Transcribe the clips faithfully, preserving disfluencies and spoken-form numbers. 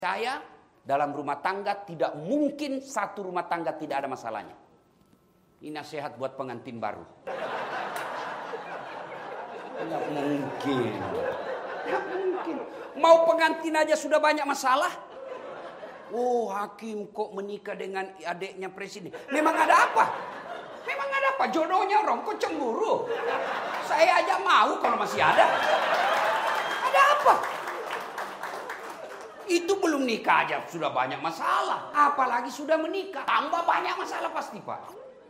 Saya dalam rumah tangga tidak mungkin satu rumah tangga tidak ada masalahnya. Ini nasihat buat pengantin baru. Tidak mungkin. Tidak mungkin. Mau pengantin aja sudah banyak masalah. Oh, hakim kok menikah dengan adiknya presiden. Memang ada apa? Memang ada apa? Jodohnya orang kok cemburu. Saya aja mau kalau masih ada. Ada apa? Itu belum nikah aja sudah banyak masalah. Apalagi sudah menikah. Tambah banyak masalah pasti, Pak.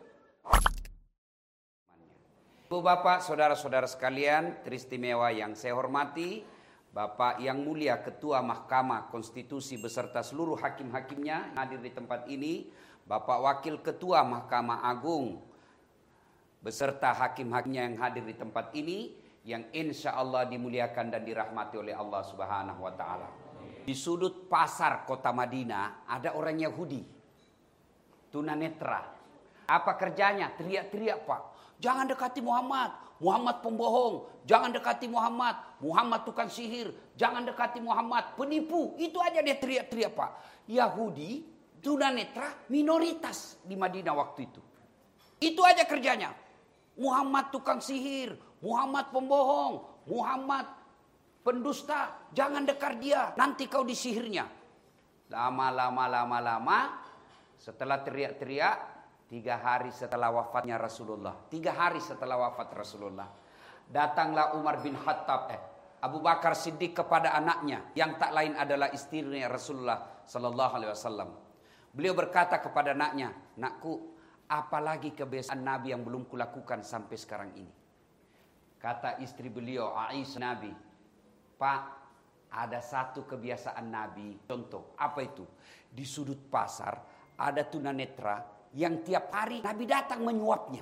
Ibu bapak, saudara-saudara sekalian, teristimewa yang saya hormati, Bapak yang mulia Ketua Mahkamah Konstitusi beserta seluruh hakim-hakimnya hadir di tempat ini, Bapak Wakil Ketua Mahkamah Agung beserta hakim-hakimnya yang hadir di tempat ini, yang insya Allah dimuliakan dan dirahmati oleh Allah Subhanahu wa Ta'ala. Di sudut pasar kota Madinah ada orang Yahudi, tunanetra. Apa kerjanya? Teriak-teriak, Pak. Jangan dekati Muhammad. Muhammad pembohong. Jangan dekati Muhammad. Muhammad tukang sihir. Jangan dekati Muhammad. Penipu. Itu aja dia teriak-teriak, Pak. Yahudi, tunanetra, minoritas di Madinah waktu itu. Itu aja kerjanya. Muhammad tukang sihir. Muhammad pembohong. Muhammad pendusta. Jangan dekat dia. Nanti kau disihirnya. Lama-lama, lama-lama. Setelah teriak-teriak. Tiga hari setelah wafatnya Rasulullah. Tiga hari setelah wafat Rasulullah. Datanglah Umar bin Khattab. Eh, Abu Bakar Siddiq kepada anaknya. Yang tak lain adalah istrinya Rasulullah Sallallahu Alaihi Wasallam. Beliau berkata kepada anaknya. Nakku, apalagi kebiasaan Nabi yang belum kulakukan sampai sekarang ini. Kata istri beliau, Aisyah, Nabi. Pak, ada satu kebiasaan Nabi. Contoh, apa itu? Di sudut pasar ada tunanetra yang tiap hari Nabi datang menyuapnya.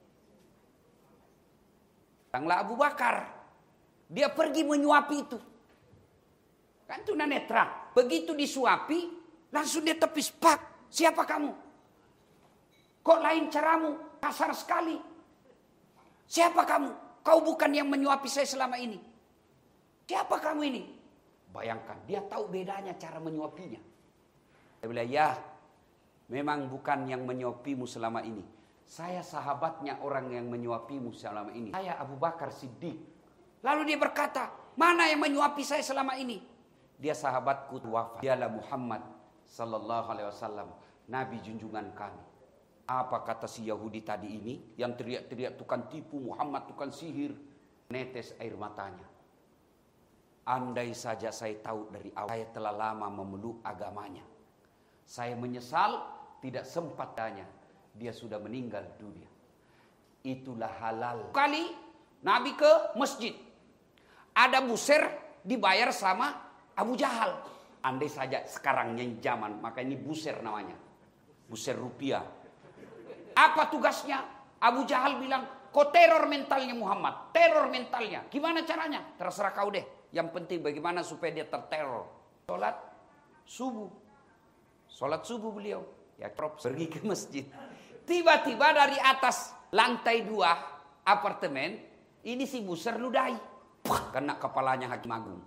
Datanglah Abu Bakar. Dia pergi menyuapi itu. Kan tunanetra. Begitu disuapi, langsung dia tepis. Pak, siapa kamu? Kok lain caramu? Kasar sekali. Siapa kamu? Kau bukan yang menyuapi saya selama ini. Siapa kamu ini? Bayangkan, dia tahu bedanya cara menyuapinya. Dia bilang, ya, memang bukan yang menyuapimu selama ini. Saya sahabatnya orang yang menyuapimu selama ini. Saya Abu Bakar Siddiq. Lalu dia berkata, mana yang menyuapi saya selama ini? Dia sahabatku wafat. Dialah Muhammad Sallallahu Alaihi Wasallam. Nabi junjungan kami. Apa kata si Yahudi tadi ini? Yang teriak-teriak tukang tipu, Muhammad tukang sihir. Netes air matanya. Andai saja saya tahu dari awal. Saya telah lama memeluk agamanya. Saya menyesal. Tidak sempat tanya. Dia sudah meninggal dunia. Itulah halal. Kali Nabi ke masjid. Ada buser dibayar sama Abu Jahal. Andai saja sekarang yang zaman. Maka ini buser namanya. Buser rupiah. Apa tugasnya? Abu Jahal bilang. Kau teror mentalnya Muhammad. Teror mentalnya. Gimana caranya? Terserah kau deh. Yang penting bagaimana supaya dia terteror. Sholat subuh. Sholat subuh beliau. Ya, pergi ke masjid. Tiba-tiba dari atas lantai dua apartemen, ini si buser ludahi. Puh, kena kepalanya Hakim Agung.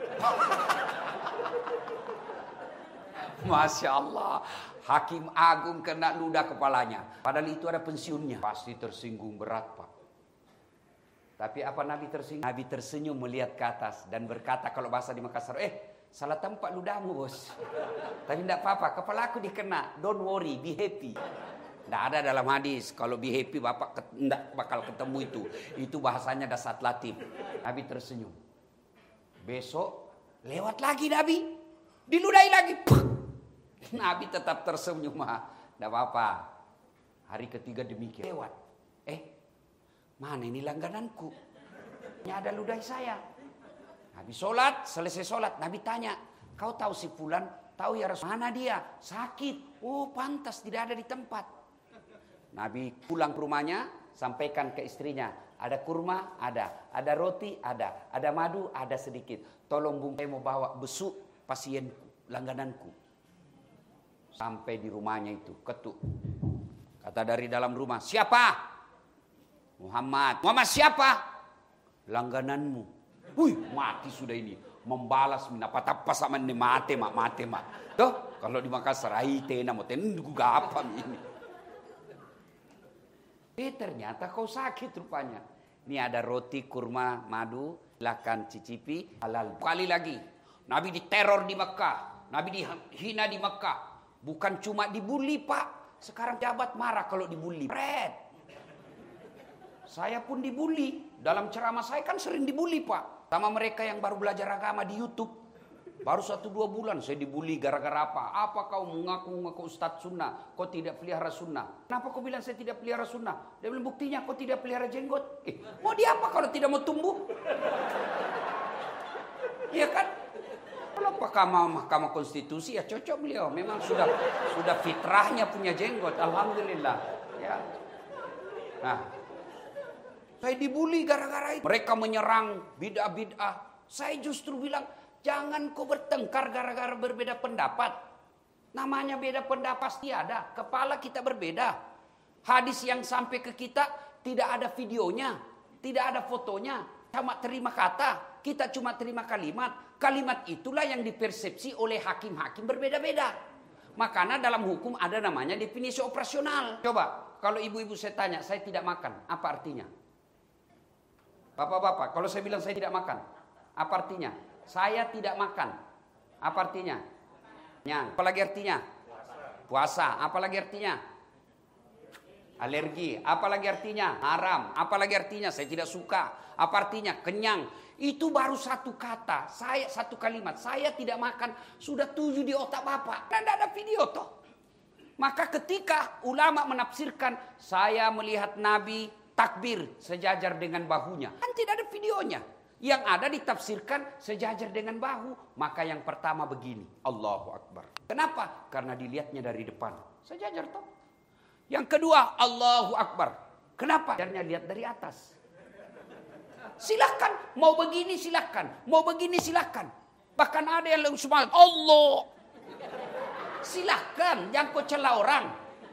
Masya Allah. Hakim Agung kena ludah kepalanya. Padahal itu ada pensiunnya. Pasti tersinggung berat, Pak. Tapi apa Nabi tersinggung? Nabi tersenyum melihat ke atas dan berkata kalau bahasa di Makassar, eh, salah tempat ludahmu, bos. Tapi tidak apa-apa, kepala aku dikena. Don't worry, be happy. Tidak ada dalam hadis. Kalau be happy, bapak tidak bakal ketemu itu. Itu bahasanya dasar latif. Nabi tersenyum. Besok, lewat lagi Nabi. Diludahi lagi. Puh. Nabi tetap tersenyum. Tidak apa-apa. Hari ketiga demikian. Lewat. Eh, mana ini langgananku? Ini ada ludahi saya. Nabi sholat, selesai sholat. Nabi tanya, kau tahu si fulan? Tahu ya Rasul. Mana dia? Sakit. Oh pantas tidak ada di tempat. Nabi pulang ke rumahnya, sampaikan ke istrinya. Ada kurma? Ada. Ada roti? Ada. Ada madu? Ada sedikit. Tolong bung, saya mau bawa besuk pasienku, langgananku. Sampai di rumahnya itu, ketuk. Kata dari dalam rumah, siapa? Muhammad. Muhammad siapa? Langgananmu. Wih, mati sudah ini. membalas minapatapa sama ne mate mak mate mak. Tuh kalau di Makassar aite namo tendu apa ini. Eh ternyata kau sakit rupanya. Ini ada roti kurma madu, silakan cicipi halal. Kali lagi Nabi diteror di Mekah, Nabi dihina di Mekah. Bukan cuma dibully pak, sekarang jabat marah kalau dibully. Red. Saya pun dibully. Dalam ceramah saya kan sering dibully pak. Sama mereka yang baru belajar agama di YouTube. Baru satu dua bulan saya dibully gara-gara apa? Apa kau mengaku-ngaku Ustadz Sunnah? Kau tidak pelihara sunnah. Kenapa kau bilang saya tidak pelihara sunnah? Dia bilang buktinya kau tidak pelihara jenggot. Eh, mau dia apa kalau tidak mau tumbuh? Iya kan? Kalau Mahkamah Mahkamah Konstitusi ya cocok beliau. Memang sudah sudah fitrahnya punya jenggot. Alhamdulillah. Ya. Nah. Saya dibully gara-gara itu. Mereka menyerang bid'ah-bid'ah. Saya justru bilang, jangan kau bertengkar gara-gara berbeda pendapat. Namanya beda pendapat pasti ada. Kepala kita berbeda. Hadis yang sampai ke kita tidak ada videonya. Tidak ada fotonya. Sama terima kata. Kita cuma terima kalimat. Kalimat itulah yang dipersepsi oleh hakim-hakim berbeda-beda. Makanya dalam hukum ada namanya definisi operasional. Coba, kalau ibu-ibu saya tanya, saya tidak makan. Apa artinya? Bapak-bapak, kalau saya bilang saya tidak makan, apa artinya? Saya tidak makan. Apa artinya? Nyang. Apa lagi artinya? Puasa. Apa lagi artinya? Alergi. Apa lagi artinya? Haram. Apa lagi artinya? Saya tidak suka. Apa artinya? Kenyang. Itu baru satu kata. Saya satu kalimat. Saya tidak makan. Sudah tujuh di otak bapak. Dan tidak ada video toh. Maka ketika ulama menafsirkan, saya melihat Nabi takbir sejajar dengan bahunya. Kan tidak ada videonya. Yang ada ditafsirkan sejajar dengan bahu. Maka yang pertama begini. Allahu Akbar. Kenapa? Karena dilihatnya dari depan. Sejajar toh. Yang kedua Allahu Akbar. Kenapa? Karena lihat dari atas. Silakan. Mau begini silakan. Mau begini silakan. Bahkan ada yang langsung semangat. Allah. Silakan. Jangan kau celah orang.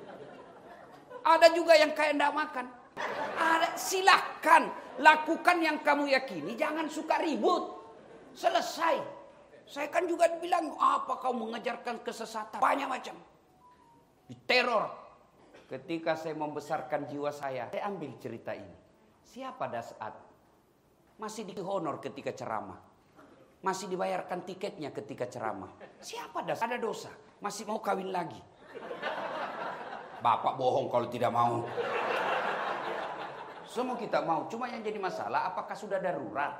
Ada juga yang kayak tidak makan. Ada, silahkan lakukan yang kamu yakini, jangan suka ribut. Selesai. Saya kan juga bilang, apa kau mengajarkan kesesatan? Banyak macam. Diteror. Ketika saya membesarkan jiwa saya, saya ambil cerita ini. Siapa Das'ad? Masih di honor ketika ceramah. Masih dibayarkan tiketnya ketika ceramah. Siapa Das'ad? Ada dosa. Masih mau kawin lagi. Bapak bohong kalau tidak mau. Semua kita mau, cuma yang jadi masalah apakah sudah darurat?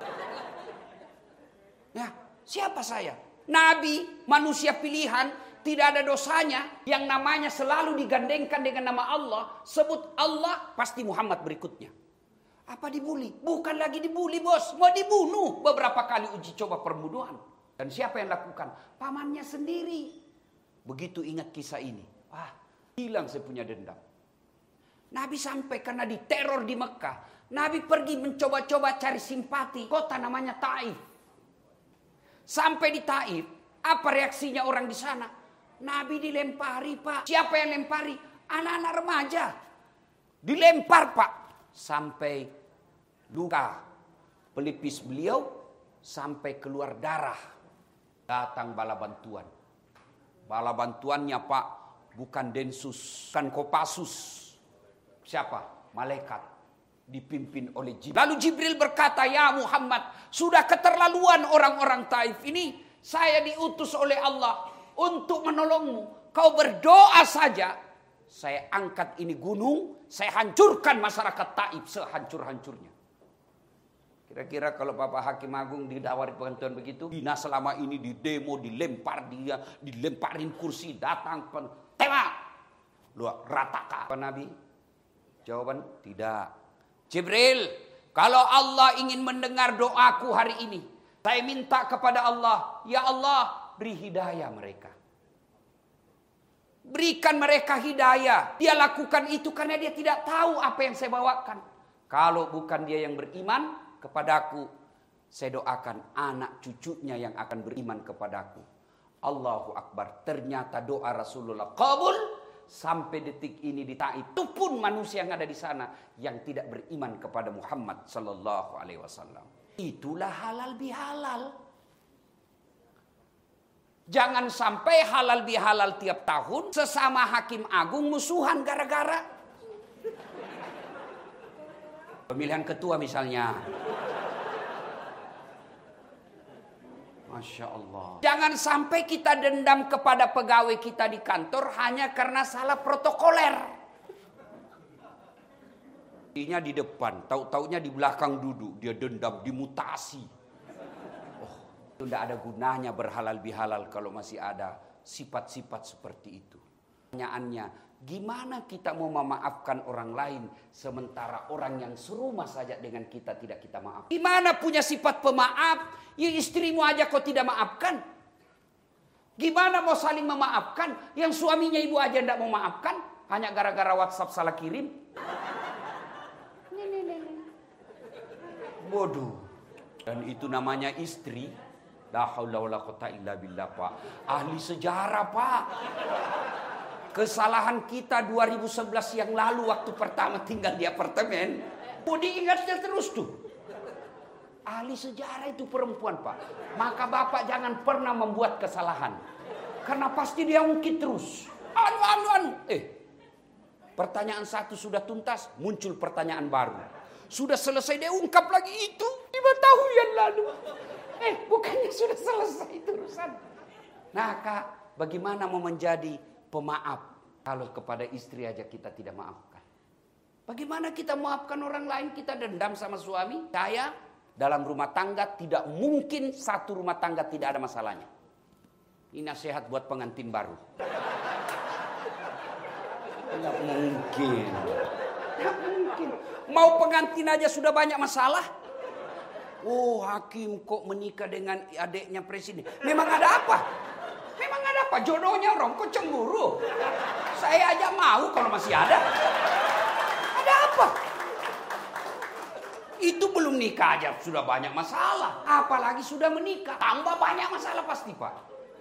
Ya, siapa saya? Nabi, manusia pilihan, tidak ada dosanya. Yang namanya selalu digandengkan dengan nama Allah. Sebut Allah, pasti Muhammad berikutnya. Apa dibully? Bukan lagi dibully bos, mau dibunuh. Beberapa kali uji coba perbunuhan. Dan siapa yang lakukan? Pamannya sendiri. Begitu ingat kisah ini, wah, hilang saya punya dendam. Nabi sampai karena diteror di Mekah. Nabi pergi mencoba-coba cari simpati. Kota namanya Taif. Sampai di Taif. Apa reaksinya orang di sana? Nabi dilempari pak. Siapa yang lempari? Anak-anak remaja. Dilempar pak. Sampai luka pelipis beliau. Sampai keluar darah. Datang bala bantuan. Bala bantuannya pak. Bukan Densus. Bukan Kopassus. Siapa? Malaikat. Dipimpin oleh Jibril. Lalu Jibril berkata, ya Muhammad, sudah keterlaluan orang-orang Taif ini. Saya diutus oleh Allah untuk menolongmu. Kau berdoa saja. Saya angkat ini gunung. Saya hancurkan masyarakat Taif sehancur-hancurnya. Kira-kira kalau Bapak Hakim Agung didawari penentuan begitu. Dina selama ini di demo, dilempar dia. Dilemparin kursi, datang. Tembak. Luar ratakan. Nabi. Jawaban tidak. Jibril, kalau Allah ingin mendengar doaku hari ini, saya minta kepada Allah, ya Allah, beri hidayah mereka. Berikan mereka hidayah. Dia lakukan itu karena dia tidak tahu apa yang saya bawakan. Kalau bukan dia yang beriman kepadaku, saya doakan anak cucunya yang akan beriman kepadaku. Allahu Akbar. Ternyata doa Rasulullah kabul. Sampai detik ini di Taif itu pun manusia yang ada di sana yang tidak beriman kepada Muhammad sallallahu alaihi wasallam. Itulah halal bihalal. Jangan sampai halal bihalal tiap tahun, sesama hakim agung musuhan gara-gara pemilihan ketua misalnya. Masya Allah. Jangan sampai kita dendam kepada pegawai kita di kantor hanya karena salah protokoler. Nya di depan, tahu-taunya di belakang duduk, dia dendam, dimutasi. Oh, itu tidak ada gunanya berhalal bihalal kalau masih ada sifat-sifat seperti itu. Pertanyaannya, gimana kita mau memaafkan orang lain sementara orang yang serumah saja dengan kita tidak kita maaf? Gimana punya sifat pemaaf yang istrimu aja kau tidak maafkan? Gimana mau saling memaafkan yang suaminya ibu aja tidak mau maafkan hanya gara-gara WhatsApp salah kirim? Bodoh. Dan itu namanya istri. La haula wala quwata illa billah, Pak. Ahli sejarah, Pak. Kesalahan kita dua ribu sebelas yang lalu waktu pertama tinggal di apartemen. Mau diingatnya terus tuh. Ahli sejarah itu perempuan, Pak. Maka Bapak jangan pernah membuat kesalahan. Karena pasti dia ungkit terus. Anu, anu, anu. Eh, pertanyaan satu sudah tuntas, muncul pertanyaan baru. Sudah selesai dia ungkap lagi itu lima tahun yang lalu. Eh, bukannya sudah selesai itu urusan. Nah, Kak, bagaimana mau menjadi pemaaf kalau kepada istri aja kita tidak maafkan? Bagaimana kita maafkan orang lain? Kita dendam sama suami. Saya dalam rumah tangga tidak mungkin satu rumah tangga tidak ada masalahnya. Ini nasihat buat pengantin baru. Tidak mungkin. Tidak mungkin. Mau pengantin aja sudah banyak masalah. Oh, hakim kok menikah dengan adiknya presiden. Memang ada apa? Memang ada apa? Jodohnya orang kok cemburu. Saya aja mau kalau masih ada. Ada apa? Itu belum nikah aja sudah banyak masalah. Apalagi sudah menikah. Tambah banyak masalah pasti, Pak.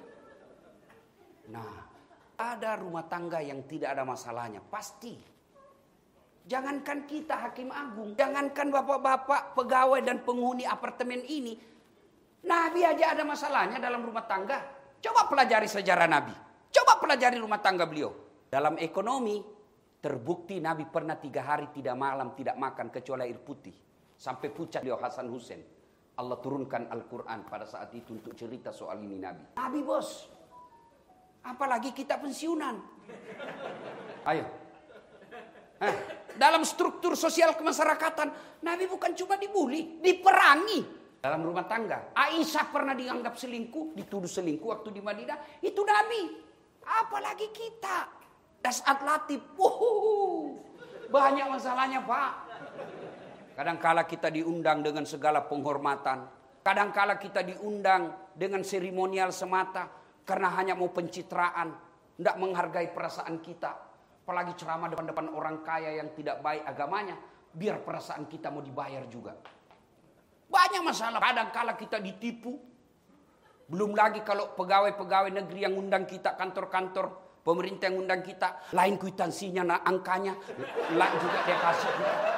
Nah, ada rumah tangga yang tidak ada masalahnya. Pasti. Jangankan kita hakim agung, jangankan bapak-bapak pegawai dan penghuni apartemen ini. Nabi aja ada masalahnya dalam rumah tangga. Coba pelajari sejarah Nabi. Coba pelajari rumah tangga beliau. Dalam ekonomi, terbukti Nabi pernah tiga hari tidak malam tidak makan kecuali air putih. Sampai pucat beliau Hasan Hussein. Allah turunkan Al-Quran pada saat itu untuk cerita soal ini Nabi. Nabi bos. Apalagi kita pensiunan. Ayo. Hah, dalam struktur sosial kemasyarakatan, Nabi bukan cuma dibully, diperangi dalam rumah tangga. Aisyah pernah dianggap selingkuh, dituduh selingkuh waktu di Madinah, itu Nabi. Apalagi kita. Dasat Latif, wuh, banyak masalahnya, Pak. Kadangkala kita diundang dengan segala penghormatan, kadangkala kita diundang dengan seremonial semata karena hanya mau pencitraan, tidak menghargai perasaan kita. Apalagi ceramah depan-depan orang kaya yang tidak baik agamanya. Biar perasaan kita mau dibayar juga. Banyak masalah. Kadang-kala kita ditipu. Belum lagi kalau pegawai-pegawai negeri yang undang kita. Kantor-kantor pemerintah yang undang kita. Lain kwitansinya, nah, angkanya. Lain juga dia kasih.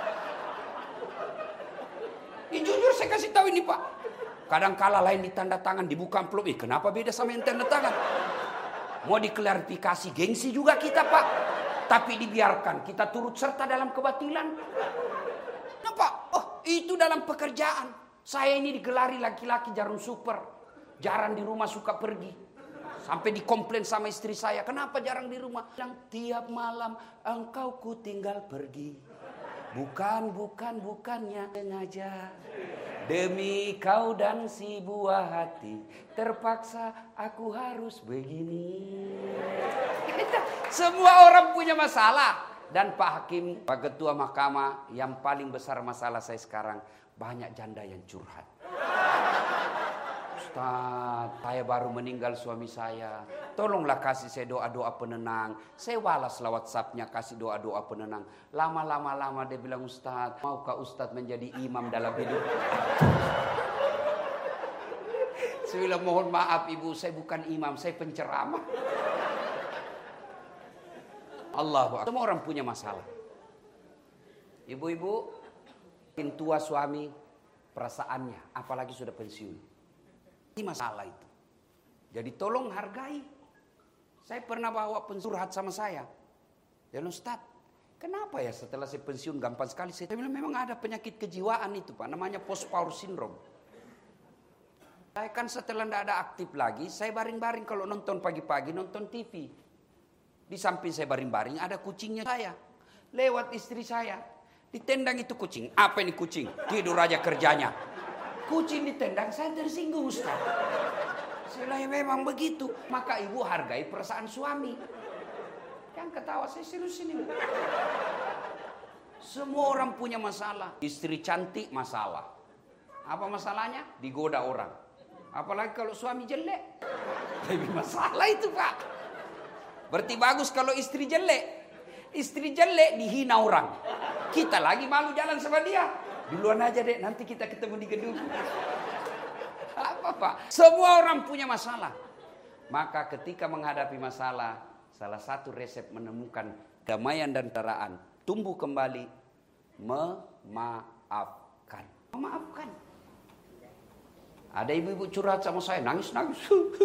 Ini jujur saya kasih tahu ini, Pak. Kadang-kala lain ditanda tangan. Dibuka amplop. Eh, kenapa beda sama yang tanda tangan? Mau diklarifikasi. Gengsi juga kita, Pak. Tapi dibiarkan kita turut serta dalam kebatilan. Nampak? Oh, itu dalam pekerjaan. Saya ini digelari laki-laki jarum super. Jarang di rumah, suka pergi. Sampai dikomplain sama istri saya. Kenapa jarang di rumah? Bilang, tiap malam engkau ku tinggal pergi. Bukan, bukan, bukannya sengaja. Demi kau dan si buah hati, terpaksa aku harus begini. Semua orang punya masalah. Dan Pak Hakim, Pak Ketua Mahkamah, yang paling besar masalah saya sekarang, banyak janda yang curhat. Ustaz, saya baru meninggal suami saya. Tolonglah kasih saya doa-doa penenang. Saya balas lewat WhatsApp-nya kasih doa-doa penenang. Lama-lama lama dia bilang, Ustaz, maukah Ustaz menjadi imam dalam hidup? Saya bilang, mohon maaf ibu, saya bukan imam, saya penceramah. Allahu Akbar. Semua orang punya masalah. Ibu-ibu, makin tua suami, perasaannya, apalagi sudah pensiun. Ini masalah itu. Jadi tolong hargai. Saya pernah bawa pensurhat sama saya. Ya Ustaz, kenapa ya setelah saya pensiun gampang sekali? Saya bilang memang ada penyakit kejiwaan itu Pak, namanya post power syndrome. Saya kan setelah tidak ada aktif lagi, saya baring-baring kalau nonton pagi-pagi, nonton T V. Di samping saya baring-baring ada kucingnya saya. Lewat istri saya. Ditendang itu kucing. Apa ini kucing? Tidur aja kerjanya. Kucing ditendang, saya tersinggung Ustaz. Saya memang begitu. Maka ibu hargai perasaan suami. Yang ketawa saya serius ini. Semua orang punya masalah. Istri cantik masalah. Apa masalahnya? Digoda orang. Apalagi kalau suami jelek. Lebih masalah itu Pak. Berarti bagus kalau istri jelek. Istri jelek dihina orang. Kita lagi malu jalan sama dia. Duluan aja deh, nanti kita ketemu di gedung. Apa Pak? Semua orang punya masalah. Maka ketika menghadapi masalah, salah satu resep menemukan damaian dan taraan, tumbuh kembali, memaafkan. Memaafkan. Ada ibu-ibu curhat sama saya, nangis-nangis.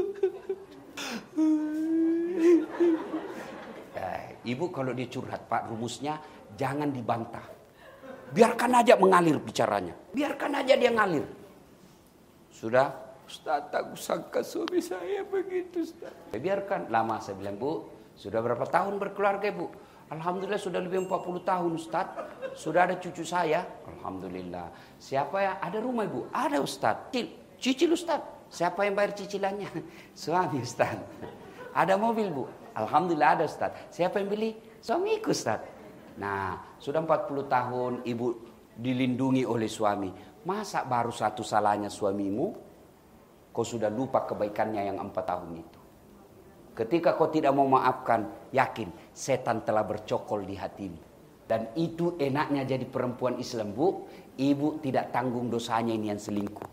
Eh, ibu kalau dia curhat Pak, rumusnya jangan dibantah. Biarkan aja mengalir bicaranya. Biarkan aja dia ngalir. Sudah, Ustaz, tak sangka suami saya begitu Ustaz. Saya biarkan, lama saya bilang, Bu, sudah berapa tahun berkeluarga Bu? Alhamdulillah sudah lebih empat puluh tahun Ustaz. Sudah ada cucu saya. Alhamdulillah. Siapa ya? Ada rumah Ibu? Ada Ustaz. Cicil, cicil Ustaz. Siapa yang bayar cicilannya? Suami Ustaz. Ada mobil Bu? Alhamdulillah ada Ustaz. Siapa yang beli? Suamiku Ustaz. Nah, sudah empat puluh tahun Ibu dilindungi oleh suami. Masa baru satu salahnya suamimu, kau sudah lupa kebaikannya yang empat tahun itu. Ketika kau tidak mau maafkan, yakin setan telah bercokol di hatimu. Dan itu enaknya jadi perempuan Islam Bu. Ibu tidak tanggung dosanya ini yang selingkuh.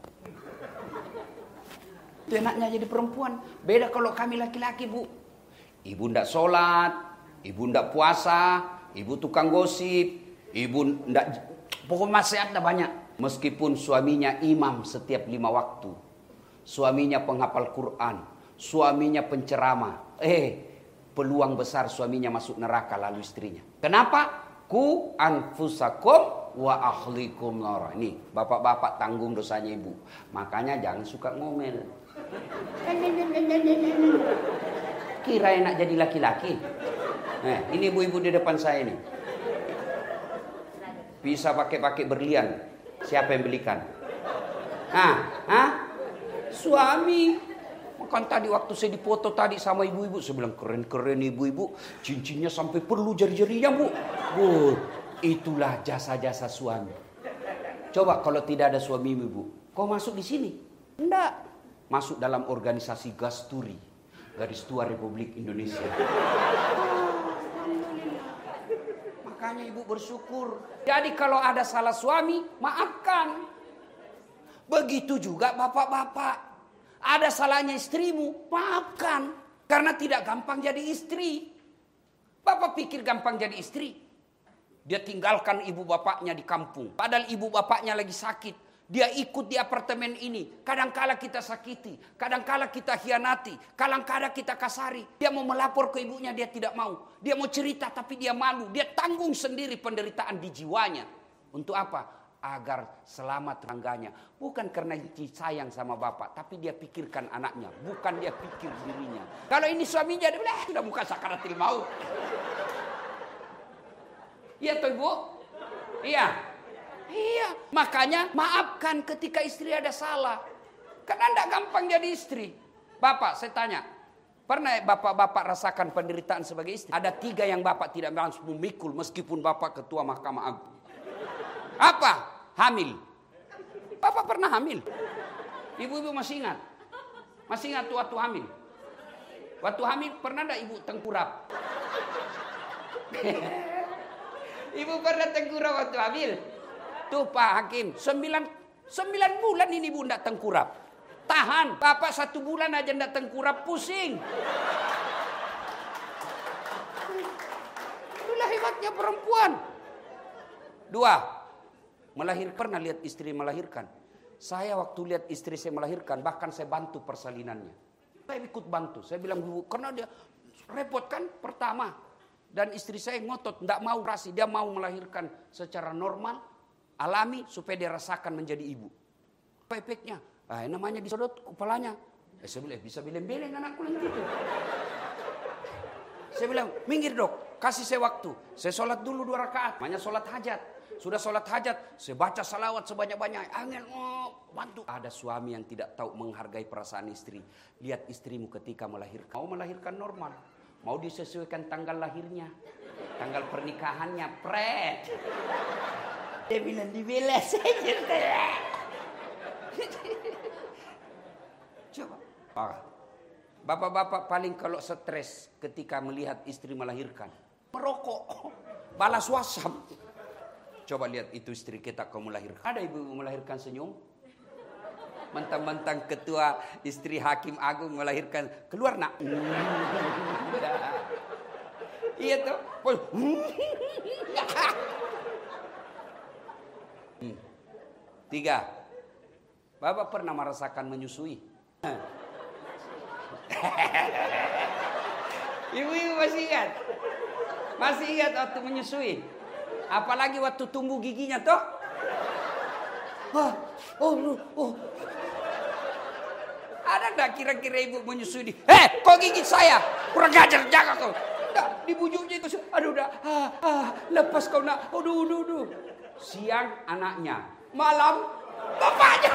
Itu enaknya jadi perempuan. Beda kalau kami laki-laki Bu. Ibu tidak sholat, ibu tidak puasa, ibu tukang gosip, ibu tidak, pokoknya maksiatnya banyak. Meskipun suaminya imam setiap lima waktu, suaminya penghafal Quran, suaminya penceramah, eh peluang besar suaminya masuk neraka lalu istrinya. Kenapa? Ku anfusakum wa ahlikum nar. Ini bapak-bapak tanggung dosanya ibu. Makanya jangan suka ngomel. Kira enak jadi laki-laki. Nah, ini ibu-ibu di depan saya ini. Bisa pakai-pakai berlian. Siapa yang belikan? Ah, ah? Suami. Makan tadi waktu saya dipoto tadi sama ibu-ibu, saya bilang keren-keren ibu-ibu, cincinnya sampai perlu jari-jarinya Bu. Bu, itulah jasa-jasa suami. Coba kalau tidak ada suami ibu, kau masuk di sini? Enggak. Masuk dalam organisasi Gasturi, Garis Tua Republik Indonesia. Makanya ibu bersyukur. Jadi kalau ada salah suami, maafkan. Begitu juga bapak-bapak. Ada salahnya istrimu, maafkan. Karena tidak gampang jadi istri. Bapak pikir gampang jadi istri. Dia tinggalkan ibu bapaknya di kampung. Padahal ibu bapaknya lagi sakit. Dia ikut di apartemen ini. Kadangkala kita sakiti. Kadangkala kita hianati. Kadangkala kita kasari. Dia mau melapor ke ibunya, dia tidak mau. Dia mau cerita tapi dia malu. Dia tanggung sendiri penderitaan di jiwanya. Untuk apa? Agar selamat tetangganya. Bukan karena sayang sama bapak. Tapi dia pikirkan anaknya. Bukan dia pikir dirinya. Kalau ini suaminya, dia bilang, sudah bukan sakaratil maut. Iya toh ibu? Iya. Iya, makanya maafkan ketika istri ada salah. Karena tidak gampang jadi istri. Bapak, saya tanya. Pernah bapak-bapak rasakan penderitaan sebagai istri? Ada tiga yang bapak tidak langsung memikul meskipun bapak ketua Mahkamah Agung. Apa? Hamil. Bapak pernah hamil? Ibu-ibu masih ingat? Masih ingat waktu hamil? Waktu hamil pernah tidak ibu tengkurap? Ibu pernah tengkurap waktu hamil? Tuh Pak Hakim, sembilan, sembilan bulan ini ibu tidak tengkurap. Tahan, bapak satu bulan aja tidak tengkurap, pusing. Itulah hebatnya perempuan. Dua, melahirkan. Pernah lihat istri melahirkan? Saya waktu lihat istri saya melahirkan, bahkan saya bantu persalinannya. Saya ikut bantu. Saya bilang, Bu, karena dia repot kan pertama. Dan istri saya ngotot, tidak mau operasi. Dia mau melahirkan secara normal, alami, supaya dia rasakan menjadi ibu. Apa efeknya? Ah, namanya disodot kepalanya. Eh, saya bilang, bisa beleng-beleng anakku nanti itu. Saya bilang, minggir dok, kasih saya waktu. Saya sholat dulu dua rakaat, namanya sholat hajat. Sudah sholat hajat, saya baca salawat sebanyak-banyak. Angin, oh, bantu. Ada suami yang tidak tahu menghargai perasaan istri. Lihat istrimu ketika melahirkan. Mau melahirkan normal. Mau disesuaikan tanggal lahirnya. Tanggal pernikahannya, pret. Dia bilang, dibeles saja. Coba. Ah. Bapak-bapak paling kalau stres ketika melihat istri melahirkan. Merokok. Balas WhatsApp. Coba lihat itu istri kita kau melahirkan. Ada ibu melahirkan senyum? Mentang-mentang ketua istri hakim agung melahirkan. Keluar nak. Iya tuh. Hmm. Tiga. Bapak pernah merasakan menyusui? Ibu-ibu masih ingat? Masih ingat waktu menyusui? Apalagi waktu tumbuh giginya toh? Ah, oh, oh. Ada enggak kira-kira ibu menyusui di? Eh, kok gigit saya? Kurang ajar, jaga kau. Enggak, dibujuknya itu. Aduh, udah. Ah, ah, lepas kau nak. Aduh, aduh, aduh. Siang anaknya, malam bapaknya.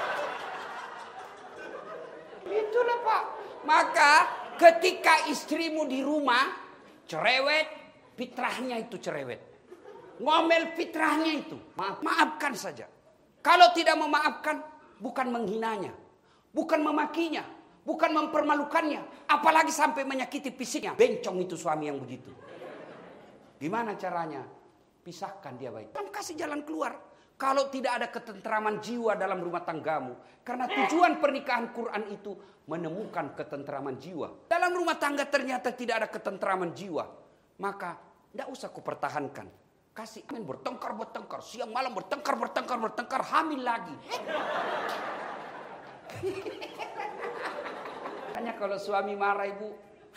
Itulah Pak. Maka ketika istrimu di rumah cerewet, fitrahnya itu cerewet. Ngomel fitrahnya itu. Maaf, maafkan saja. Kalau tidak memaafkan, bukan menghinanya, bukan memakinya, bukan mempermalukannya, apalagi sampai menyakiti fisiknya. Bencong itu suami yang begitu. Gimana caranya? Pisahkan dia baik. Kamu kasih jalan keluar. Kalau tidak ada ketentraman jiwa dalam rumah tanggamu. Karena tujuan pernikahan Quran itu menemukan ketentraman jiwa. Dalam rumah tangga ternyata tidak ada ketentraman jiwa. Maka tidak usah kau pertahankan. Kasih amin, bertengkar, bertengkar. Siang malam bertengkar, bertengkar, bertengkar. Hamil lagi. Hanya kalau suami marah ibu.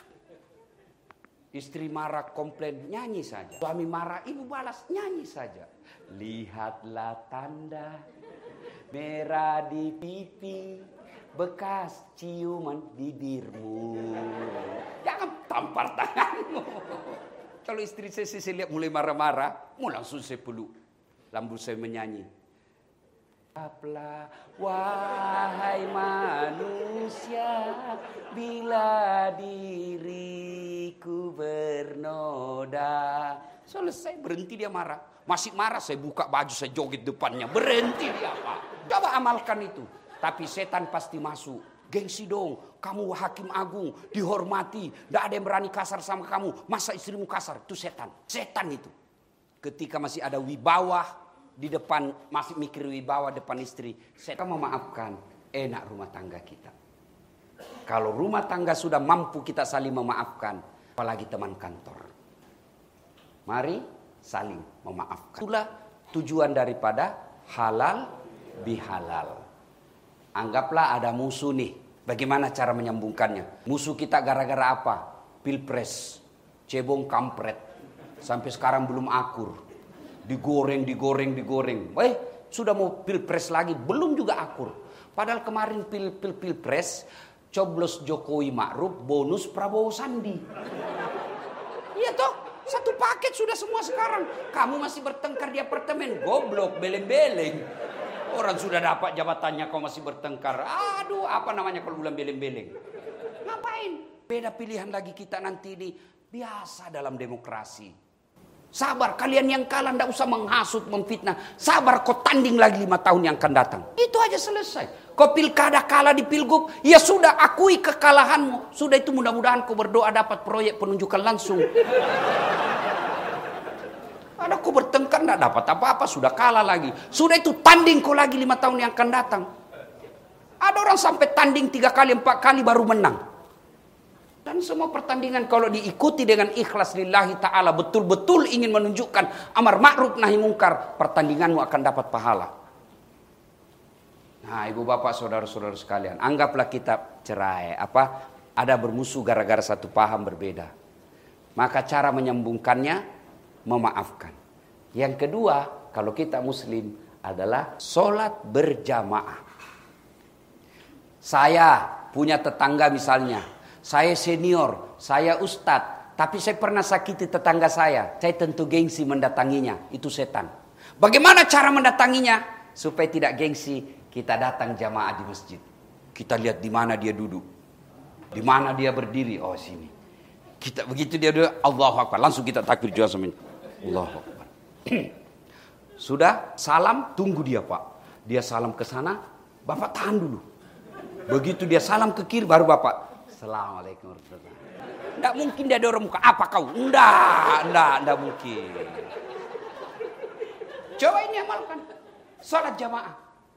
Istri marah komplain, nyanyi saja. Suami marah, ibu balas, nyanyi saja. Lihatlah tanda merah di pipi, bekas ciuman bibirmu. Jangan tampar tanganmu. Kalau istri saya, saya lihat mulai marah-marah, mau langsung saya peluk. Lambu saya menyanyi. Aplah wahai manusia, bila diriku bernoda. Selesai, berhenti dia marah. Masih marah, saya buka baju, saya joget depannya. Berhenti dia Pak. Coba amalkan itu. Tapi setan pasti masuk. Gengsi dong, kamu hakim agung, dihormati. Tidak ada yang berani kasar sama kamu. Masa istrimu kasar? Itu setan. Setan itu. Ketika masih ada wibawa di depan, masih mikir wibawa depan istri. Setan memaafkan, enak rumah tangga kita. Kalau rumah tangga sudah mampu kita saling memaafkan, apalagi teman kantor. Mari saling memaafkan. Itulah tujuan daripada halal bihalal. Anggaplah ada musuh nih. Bagaimana cara menyambungkannya? Musuh kita gara-gara apa? Pilpres. Cebong kampret. Sampai sekarang belum akur. Digoreng, digoreng, digoreng. Eh, sudah mau pilpres lagi. Belum juga akur. Padahal kemarin pil, pil, pilpres. Coblos Jokowi Ma'ruf, bonus Prabowo Sandi. Iya toh? Satu paket sudah semua sekarang. Kamu masih bertengkar di apartemen. Goblok, beleng-beleng. Orang sudah dapat jabatannya, kau masih bertengkar. Aduh, apa namanya kalau bulan beleng-beleng? Ngapain? Beda pilihan lagi kita nanti ini. Biasa dalam demokrasi. Sabar, kalian yang kalah tidak usah menghasut, memfitnah. Sabar, kau tanding lagi lima tahun yang akan datang. Itu aja selesai. Kau pilkada kalah di pilgub, ya sudah, akui kekalahanmu. Sudah itu mudah-mudahan kau berdoa dapat proyek penunjukan langsung. Ada kau bertengkar tidak dapat apa-apa, sudah kalah lagi. Sudah itu tanding kau lagi lima tahun yang akan datang. Ada orang sampai tanding tiga kali, empat kali baru menang. Dan semua pertandingan kalau diikuti dengan ikhlas lillahi ta'ala, betul-betul ingin menunjukkan amar ma'ruf nahi mungkar, pertandinganmu akan dapat pahala. Nah, Nah, ibu bapak saudara-saudara sekalian, anggaplah kita cerai, apa ada bermusuh gara-gara satu paham berbeda. Maka cara menyambungkannya memaafkan. Yang kedua, kalau kita muslim adalah sholat berjamaah. Saya punya tetangga misalnya, saya senior, saya ustadz, tapi saya pernah sakiti tetangga saya. Saya tentu gengsi mendatanginya, itu setan. Bagaimana cara mendatanginya? Supaya tidak gengsi, kita datang jamaah di masjid. Kita lihat di mana dia duduk, di mana dia berdiri. Oh sini. Kita begitu dia duduk, Allahu Akbar. Langsung kita takbir juga sama ini. Allahu Akbar. Sudah salam, tunggu dia pak. Dia salam ke sana, bapak tahan dulu. Begitu dia salam ke kiri, baru bapak Assalamualaikum warahmatullahi wabarakatuh. Tidak mungkin dia dorong muka. Apa kau? Enggak, enggak, enggak mungkin. Coba ini amalkan. Salat jamaah.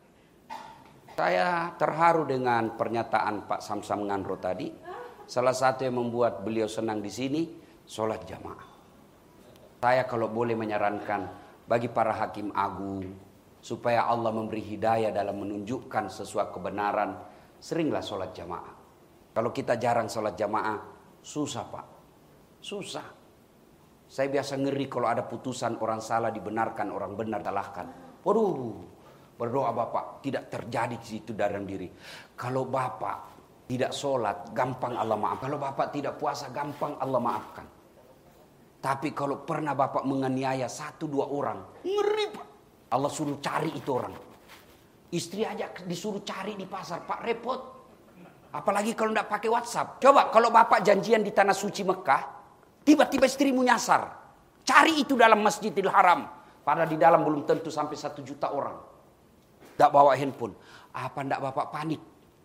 Saya terharu dengan pernyataan Pak Samsam Ngandro tadi. Salah satu yang membuat beliau senang di sini, salat jamaah. Saya kalau boleh menyarankan bagi para hakim agung, supaya Allah memberi hidayah dalam menunjukkan sesuatu kebenaran, seringlah salat jamaah. Kalau kita jarang salat jamaah, susah pak. Susah. Saya biasa ngeri kalau ada putusan orang salah dibenarkan, orang benar salahkan. Waduh, berdoa bapak tidak terjadi di situ dalam diri. Kalau bapak tidak sholat, gampang Allah maaf. Kalau bapak tidak puasa, gampang Allah maafkan. Tapi kalau pernah bapak menganiaya satu dua orang, ngeri pak. Allah suruh cari itu orang. Istri aja disuruh cari di pasar, pak repot. Apalagi kalau tidak pakai WhatsApp. Coba kalau bapak janjian di tanah suci Mekah, tiba-tiba istrimu nyasar. Cari itu dalam Masjidil Haram. Padahal di dalam belum tentu sampai satu juta orang. Tidak bawa handphone. Apa tidak bapak panik?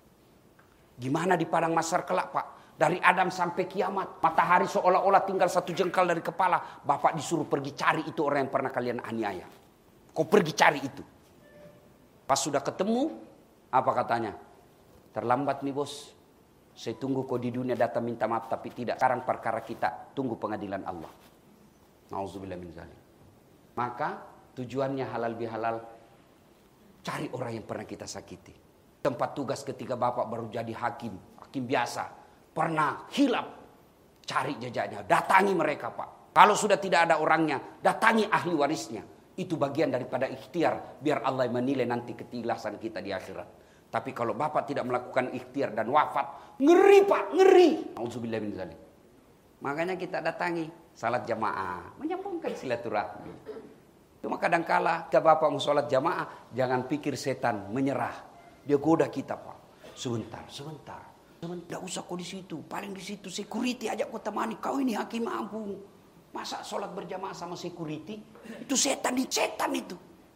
Gimana di padang mahsyar kelak pak? Dari Adam sampai kiamat. Matahari seolah-olah tinggal satu jengkal dari kepala. Bapak disuruh pergi cari itu orang yang pernah kalian aniaya. Kau pergi cari itu. Pas sudah ketemu, apa katanya? Terlambat nih bos. Saya tunggu kau di dunia datang minta maaf, tapi tidak. Sekarang perkara kita tunggu pengadilan Allah. Nauzubillah min dzalik. Maka tujuannya halal bihalal. Cari orang yang pernah kita sakiti. Tempat tugas ketika bapak baru jadi hakim. Hakim biasa. Pernah hilap. Cari jejaknya. Datangi mereka pak. Kalau sudah tidak ada orangnya. Datangi ahli warisnya. Itu bagian daripada ikhtiar. Biar Allah menilai nanti ketilasan kita di akhirat. Tapi kalau bapak tidak melakukan ikhtiar dan wafat. Ngeri pak. Ngeri. Auzubillah min dzalik. Makanya kita datangi. Salat jamaah. Menyambungkan silaturahmi. Cuma kadangkala jika bapak mau salat jamaah. Jangan pikir setan menyerah. Dia goda kita pak. Sebentar, sebentar. Tidak usah kau di situ. Paling di situ security ajak kau temani. Kau ini hakim agung. Masa sholat berjamaah sama security? Itu setan, itu setan itu.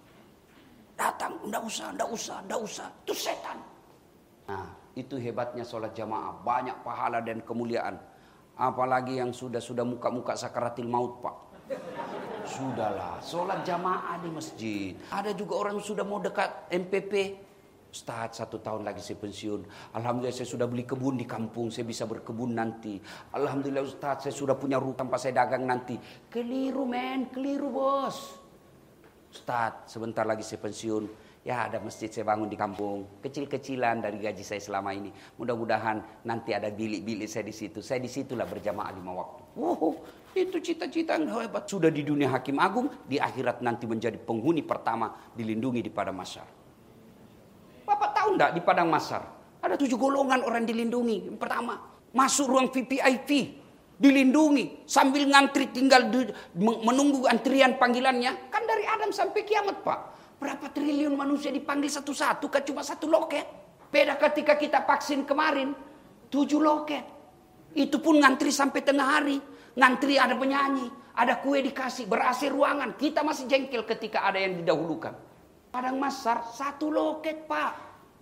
Datang, tidak usah, tidak usah, tidak usah. Itu setan. Nah, itu hebatnya sholat jamaah. Banyak pahala dan kemuliaan. Apalagi yang sudah-sudah muka-muka sakaratil maut pak. Sudahlah, sholat jamaah di masjid. Ada juga orang yang sudah mau dekat M P P. Ustaz, satu tahun lagi saya pensiun. Alhamdulillah saya sudah beli kebun di kampung. Saya bisa berkebun nanti. Alhamdulillah Ustaz, saya sudah punya rumah tempat saya dagang nanti. Keliru men, keliru bos. Ustaz, sebentar lagi saya pensiun. Ya ada masjid saya bangun di kampung. Kecil-kecilan dari gaji saya selama ini. Mudah-mudahan nanti ada bilik-bilik saya di situ. Saya di situlah berjamaah lima waktu. Wow, itu cita-cita yang hebat. Sudah di dunia hakim agung. Di akhirat nanti menjadi penghuni pertama. Dilindungi di padang mahsyar. Bapak tahu enggak di padang mahsyar ada tujuh golongan orang dilindungi. Yang pertama, masuk ruang V V I P, dilindungi sambil ngantri tinggal di, menunggu antrian panggilannya. Kan dari Adam sampai kiamat, Pak. Berapa triliun manusia dipanggil satu-satu, kan cuma satu loket. Beda ketika kita vaksin kemarin, tujuh loket. Itu pun ngantri sampai tengah hari. Ngantri ada penyanyi, ada kue dikasih, ber-A C ruangan. Kita masih jengkel ketika ada yang didahulukan. Padang mahsyar satu loket pak.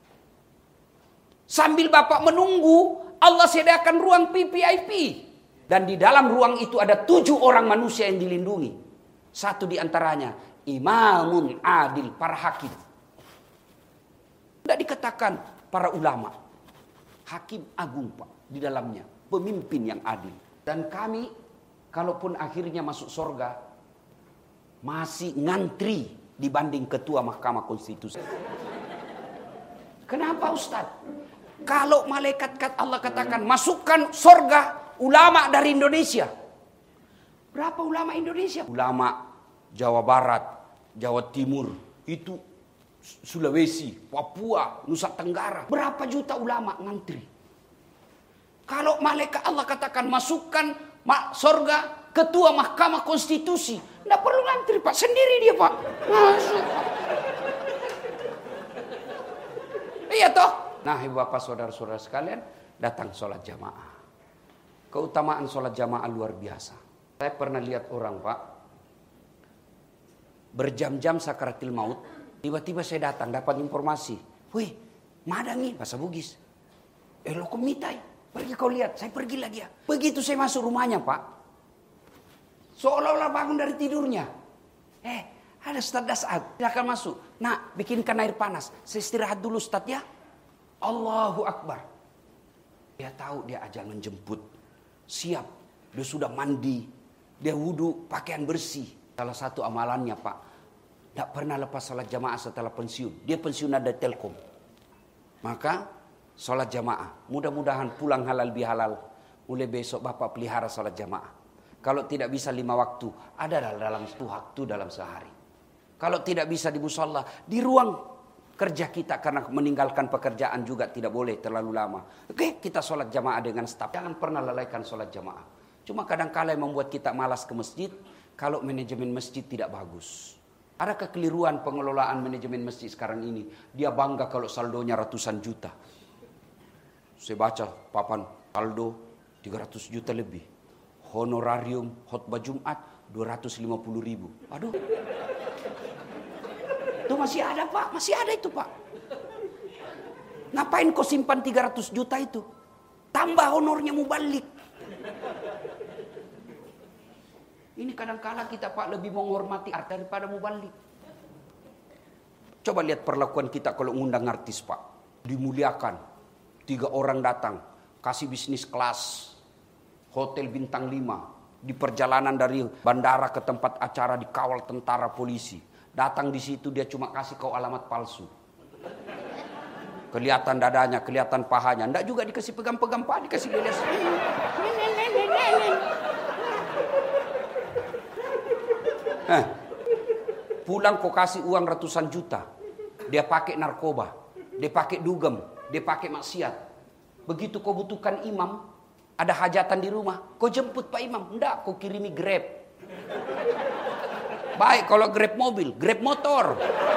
Sambil bapak menunggu, Allah sediakan ruang V V I P. Dan di dalam ruang itu ada tujuh orang manusia yang dilindungi. Satu di antaranya imamun adil, para hakim. Tidak dikatakan para ulama. Hakim agung pak di dalamnya. Pemimpin yang adil. Dan kami kalaupun akhirnya masuk surga masih ngantri dibanding ketua Mahkamah Konstitusi. Kenapa Ustaz? Kalau malaikat Allah katakan masukkan surga ulama dari Indonesia. Berapa ulama Indonesia? Ulama Jawa Barat, Jawa Timur, itu Sulawesi, Papua, Nusa Tenggara. Berapa juta ulama ngantri? Kalau malaikat Allah katakan masukkan surga ketua Mahkamah Konstitusi, tidak perlu ngantri Pak, sendiri dia Pak. Masuk. Iya toh? Nah, ibu bapak saudara-saudara sekalian, datang sholat jamaah. Keutamaan sholat jamaah luar biasa. Saya pernah lihat orang Pak, berjam-jam sakaratil maut, tiba-tiba saya datang dapat informasi. Wih, madangi bahasa Bugis. Eh lo komitai, pergi kau lihat, saya pergi lagi ya. Begitu saya masuk rumahnya Pak, seolah-olah bangun dari tidurnya. Eh, ada Ustaz Dasad, silakan masuk. Nak, bikinkan air panas. Saya istirahat dulu Ustaz ya. Allahu Akbar. Dia tahu dia ajal menjemput. Siap, dia sudah mandi. Dia wudhu, pakaian bersih. Salah satu amalannya Pak, tidak pernah lepas salat jamaah setelah pensiun. Dia pensiun ada Telkom. Maka salat jamaah. Mudah-mudahan pulang halal bihalal. Mulai besok Bapak pelihara salat jamaah. Kalau tidak bisa lima waktu, ada dalam satu waktu dalam sehari. Kalau tidak bisa di musalla, di ruang kerja kita, karena meninggalkan pekerjaan juga tidak boleh terlalu lama. Oke, kita sholat jamaah dengan staf. Jangan pernah lalaikan sholat jamaah. Cuma kadang-kala yang membuat kita malas ke masjid, kalau manajemen masjid tidak bagus. Ada kekeliruan pengelolaan manajemen masjid sekarang ini. Dia bangga kalau saldonya ratusan juta. Saya baca papan saldo tiga ratus juta lebih. Honorarium khotbah Jumat dua ratus lima puluh ribu. Aduh. Itu masih ada Pak, masih ada itu Pak. Ngapain kau simpan tiga ratus juta itu? Tambah honornya mau balik. Ini kadang-kala kita Pak lebih menghormati artis daripada mau balik. Coba lihat perlakuan kita kalau ngundang artis Pak. Dimuliakan. Tiga orang datang. Kasih bisnis kelas. Hotel bintang lima. Di perjalanan dari bandara ke tempat acara dikawal tentara polisi. Datang di situ dia cuma kasih kau alamat palsu. Kelihatan dadanya, kelihatan pahanya. Nggak juga dikasih pegang-pegang paha, dikasih geles. Eh, pulang kau kasih uang ratusan juta. Dia pakai narkoba, dia pakai dugem, dia pakai maksiat. Begitu kau butuhkan imam, ada hajatan di rumah, kau jemput Pak Imam. Nggak, kau kirimi Grab. Baik kalau Grab mobil, Grab motor.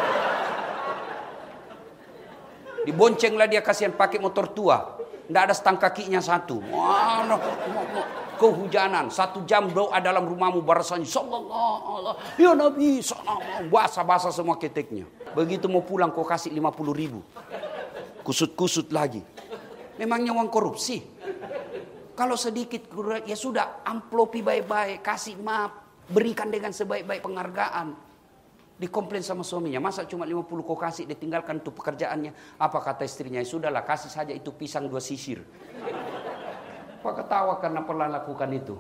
Diboncenglah dia, kasihan pakai motor tua. Nggak ada stang kakinya satu. Wah, no, no, no. Kehujanan, satu jam doa dalam rumahmu barasannya. Sallallahu ya Nabi, sallallahu. Basah-basah semua keteknya. Begitu mau pulang kau kasih lima puluh ribu. Kusut-kusut lagi. Memangnya uang korupsi? Kalau sedikit, ya sudah, amplopi baik-baik, kasih maaf. Berikan dengan sebaik-baik penghargaan. Dikomplain sama suaminya, masa cuma lima puluh kau kasih, dia tinggalkan tuh pekerjaannya. Apa kata istrinya? Ya sudahlah, kasih saja itu pisang dua sisir. Pak ketawa karena pernah lakukan itu.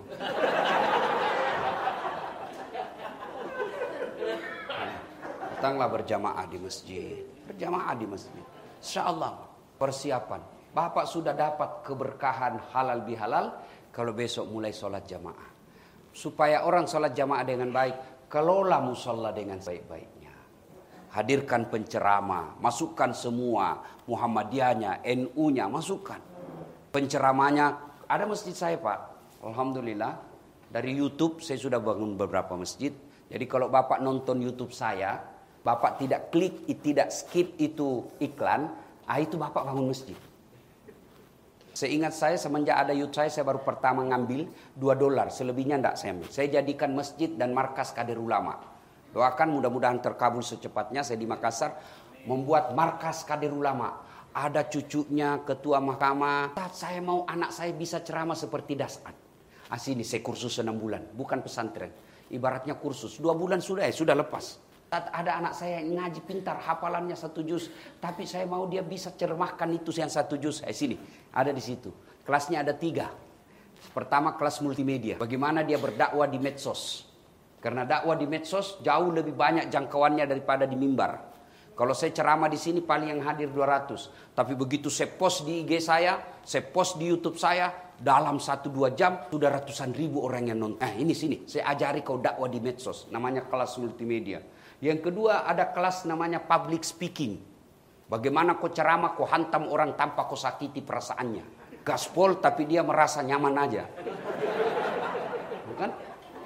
Datanglah berjamaah di masjid. Berjamaah di masjid. Insyaallah persiapan. Bapak sudah dapat keberkahan halal bihalal kalau besok mulai sholat jamaah. Supaya orang sholat jamaah dengan baik, kelola musalla dengan baik-baiknya. Hadirkan penceramah, masukkan semua Muhammadiyahnya, N U-nya, masukkan. Penceramahnya, ada masjid saya Pak, alhamdulillah, dari YouTube saya sudah bangun beberapa masjid. Jadi kalau Bapak nonton YouTube saya, Bapak tidak klik, tidak skip itu iklan, ah itu Bapak bangun masjid. Seingat saya semenjak ada YouTube saya, saya baru pertama ngambil dua dolar. Selebihnya enggak saya ambil. Saya jadikan masjid dan markas kader ulama. Doakan mudah-mudahan terkabul secepatnya. Saya di Makassar membuat markas kader ulama. Ada cucunya ketua mahkamah. Saya mau anak saya bisa ceramah seperti Dasad. Ah sini saya kursus enam bulan. Bukan pesantren. Ibaratnya kursus. Dua bulan sudah ya, sudah lepas. Ada anak saya yang ngaji pintar, hafalannya satu juz, tapi saya mau dia bisa cermahkan itu yang satu juz. Eh sini, ada di situ. Kelasnya ada tiga. Pertama kelas multimedia. Bagaimana dia berdakwah di medsos. Karena dakwah di medsos jauh lebih banyak jangkauannya daripada di mimbar. Kalau saya ceramah di sini paling yang hadir dua ratus. Tapi begitu saya post di I G saya, saya post di YouTube saya, dalam satu dua jam sudah ratusan ribu orang yang nonton. Eh ini sini, saya ajari kau dakwah di medsos. Namanya kelas multimedia. Yang kedua ada kelas namanya public speaking. Bagaimana kau ceramah, kau hantam orang tanpa kau sakiti perasaannya. Gaspol tapi dia merasa nyaman aja. Bukan?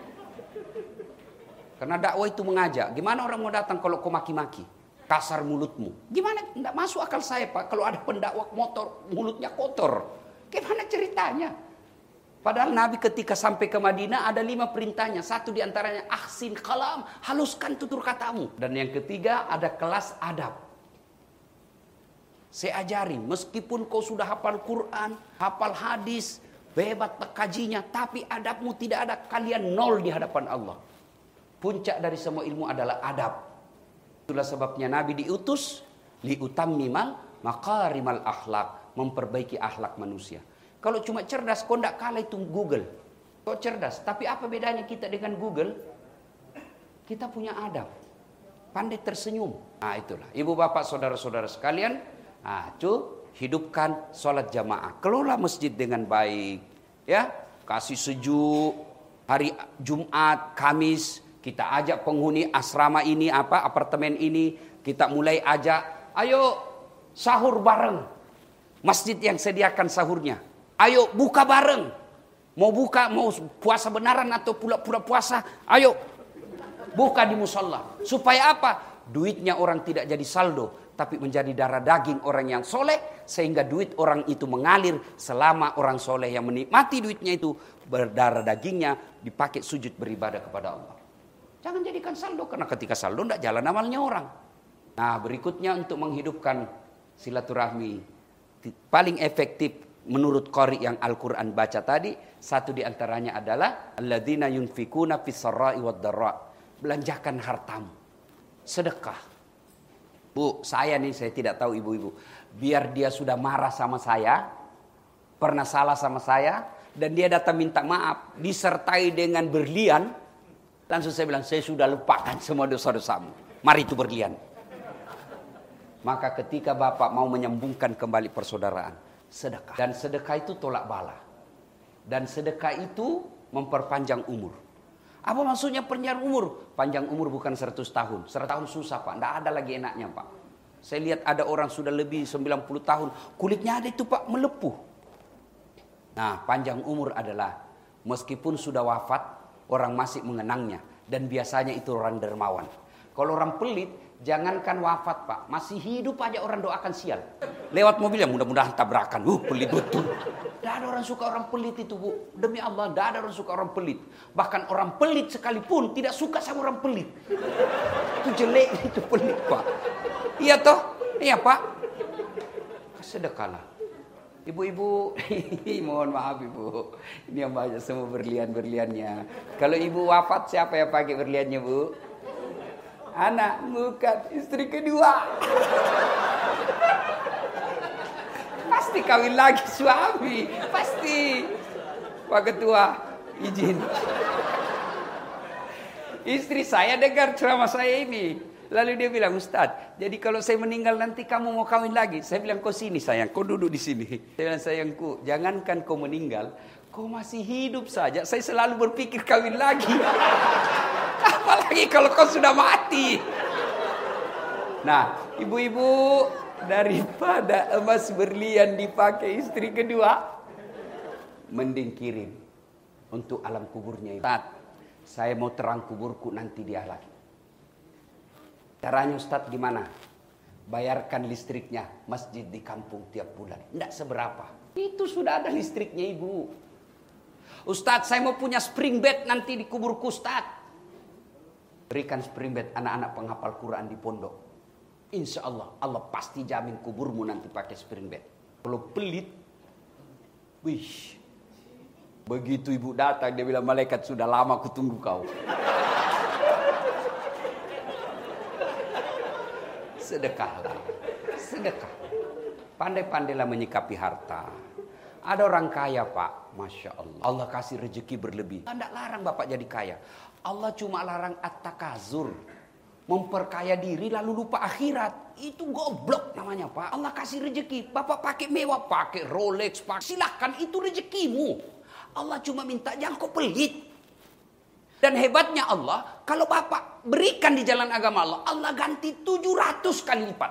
Karena dakwah itu mengajak. Gimana orang mau datang kalau kau maki-maki? Kasar mulutmu. Gimana? Tidak masuk akal saya Pak. Kalau ada pendakwah motor, mulutnya kotor. Gimana ceritanya? Padahal Nabi ketika sampai ke Madinah ada lima perintahnya. Satu diantaranya ahsin kalam. Haluskan tutur katamu. Dan yang ketiga ada kelas adab. Saya ajari. Meskipun kau sudah hafal Quran, hafal hadis, hebat kajinya. Tapi adabmu tidak ada. Kalian nol di hadapan Allah. Puncak dari semua ilmu adalah adab. Itulah sebabnya Nabi diutus liutammimal makarimal akhlak, memperbaiki akhlak manusia. Kalau cuma cerdas, kau tidak kalah itu Google. Kau cerdas, tapi apa bedanya kita dengan Google? Kita punya adab, pandai tersenyum. Nah itulah, ibu bapak saudara-saudara sekalian, nah cu, hidupkan sholat jamaah, kelola masjid dengan baik, ya, kasih sejuk. Hari Jumat, Kamis, kita ajak penghuni asrama ini, apa apartemen ini, kita mulai ajak, ayo sahur bareng. Masjid yang sediakan sahurnya. Ayo buka bareng. Mau buka, mau puasa benaran atau pura-pura puasa, ayo buka di musola. Supaya apa? Duitnya orang tidak jadi saldo, tapi menjadi darah daging orang yang soleh, sehingga duit orang itu mengalir selama orang soleh yang menikmati duitnya itu berdarah dagingnya dipakai sujud beribadah kepada Allah. Jangan jadikan saldo, karena ketika saldo tidak jalan amalnya orang. Nah berikutnya untuk menghidupkan silaturahmi paling efektif menurut qari yang Al-Quran baca tadi, satu diantaranya adalah alladzina yunfikuna fis sarra'i wad dharra, belanjakan hartamu, sedekah. Bu, saya nih saya tidak tahu ibu-ibu, biar dia sudah marah sama saya, pernah salah sama saya, dan dia datang minta maaf disertai dengan berlian, langsung saya bilang, saya sudah lupakan semua dosa-dosamu. Mari itu berlian. Maka ketika Bapak mau menyambungkan kembali persaudaraan, sedekah. Dan sedekah itu tolak bala. Dan sedekah itu memperpanjang umur. Apa maksudnya panjang umur? Panjang umur bukan seratus tahun. seratus tahun susah Pak. Tidak ada lagi enaknya Pak. Saya lihat ada orang sudah lebih sembilan puluh tahun. Kulitnya ada itu Pak, melepuh. Nah panjang umur adalah meskipun sudah wafat, orang masih mengenangnya. Dan biasanya itu orang dermawan. Kalau orang pelit, jangankan wafat Pak, masih hidup aja orang doakan sial. Lewat mobil yang mudah-mudahan tabrakan. Uh, pelit betul. Tidak ada orang suka orang pelit itu Bu. Demi Allah, tidak ada orang suka orang pelit. Bahkan orang pelit sekalipun tidak suka sama orang pelit. Itu jelek, itu pelit Pak. Iya toh? Iya Pak. Sedekahlah. Ibu-ibu, mohon maaf ibu, ini yang banyak semua berlian-berliannya. Kalau ibu wafat, siapa yang pakai berliannya Bu? Anak, bukan, istri kedua. Pasti kawin lagi suami, pasti. Pak Ketua, izin. Istri saya dengar ceramah saya ini. Lalu dia bilang, Ustadz, jadi kalau saya meninggal nanti kamu mau kawin lagi? Saya bilang, kau sini sayang, kau duduk di sini. Saya bilang, sayangku, jangankan kau meninggal, kau masih hidup saja. Saya selalu berpikir kawin lagi. Apalagi kalau kau sudah mati. Nah, ibu-ibu, daripada emas berlian dipakai istri kedua, mending kirim untuk alam kuburnya. Ustadz, saya mau terang kuburku nanti dia lagi. Caranya Ustadz gimana? Bayarkan listriknya masjid di kampung tiap bulan. Tidak seberapa. Itu sudah ada listriknya ibu. Ustadz saya mau punya spring bed nanti di kuburku Ustadz. Berikan spring bed anak-anak penghafal Quran di pondok. Insya Allah, Allah pasti jamin kuburmu nanti pakai spring bed. Kalau pelit, wih. Begitu ibu datang dia bilang malaikat sudah lama kutunggu kau. Sedekahlah, sedekah. Pandai-pandailah menyikapi harta. Ada orang kaya Pak, Masya Allah. Allah kasih rezeki berlebih. Tidak larang Bapak jadi kaya. Allah cuma larang at-takazur. memperkaya diri lalu lupa akhirat. Itu goblok namanya, Pak. Allah kasih rezeki, Bapak pakai mewah, pakai Rolex, Pak. Silahkan, itu rezekimu. Allah cuma minta jangan kau pelit. Dan hebatnya Allah, kalau Bapak berikan di jalan agama Allah, Allah ganti tujuh ratus kali lipat.